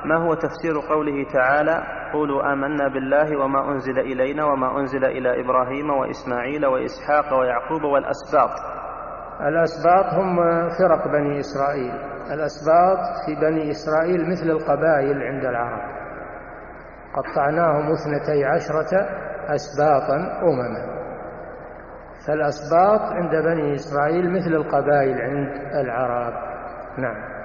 ما هو تفسير قوله تعالى قولوا آمنا بالله وما أنزل إلينا وما أنزل إلى إبراهيم وإسماعيل وإسحاق ويعقوب والأسباط؟ الأسباط هم فرق بني إسرائيل. الأسباط في بني إسرائيل مثل القبائل عند العرب، قطعناهم 12 أسباطا أمما، فالأسباط عند بني إسرائيل مثل القبائل عند العرب. نعم.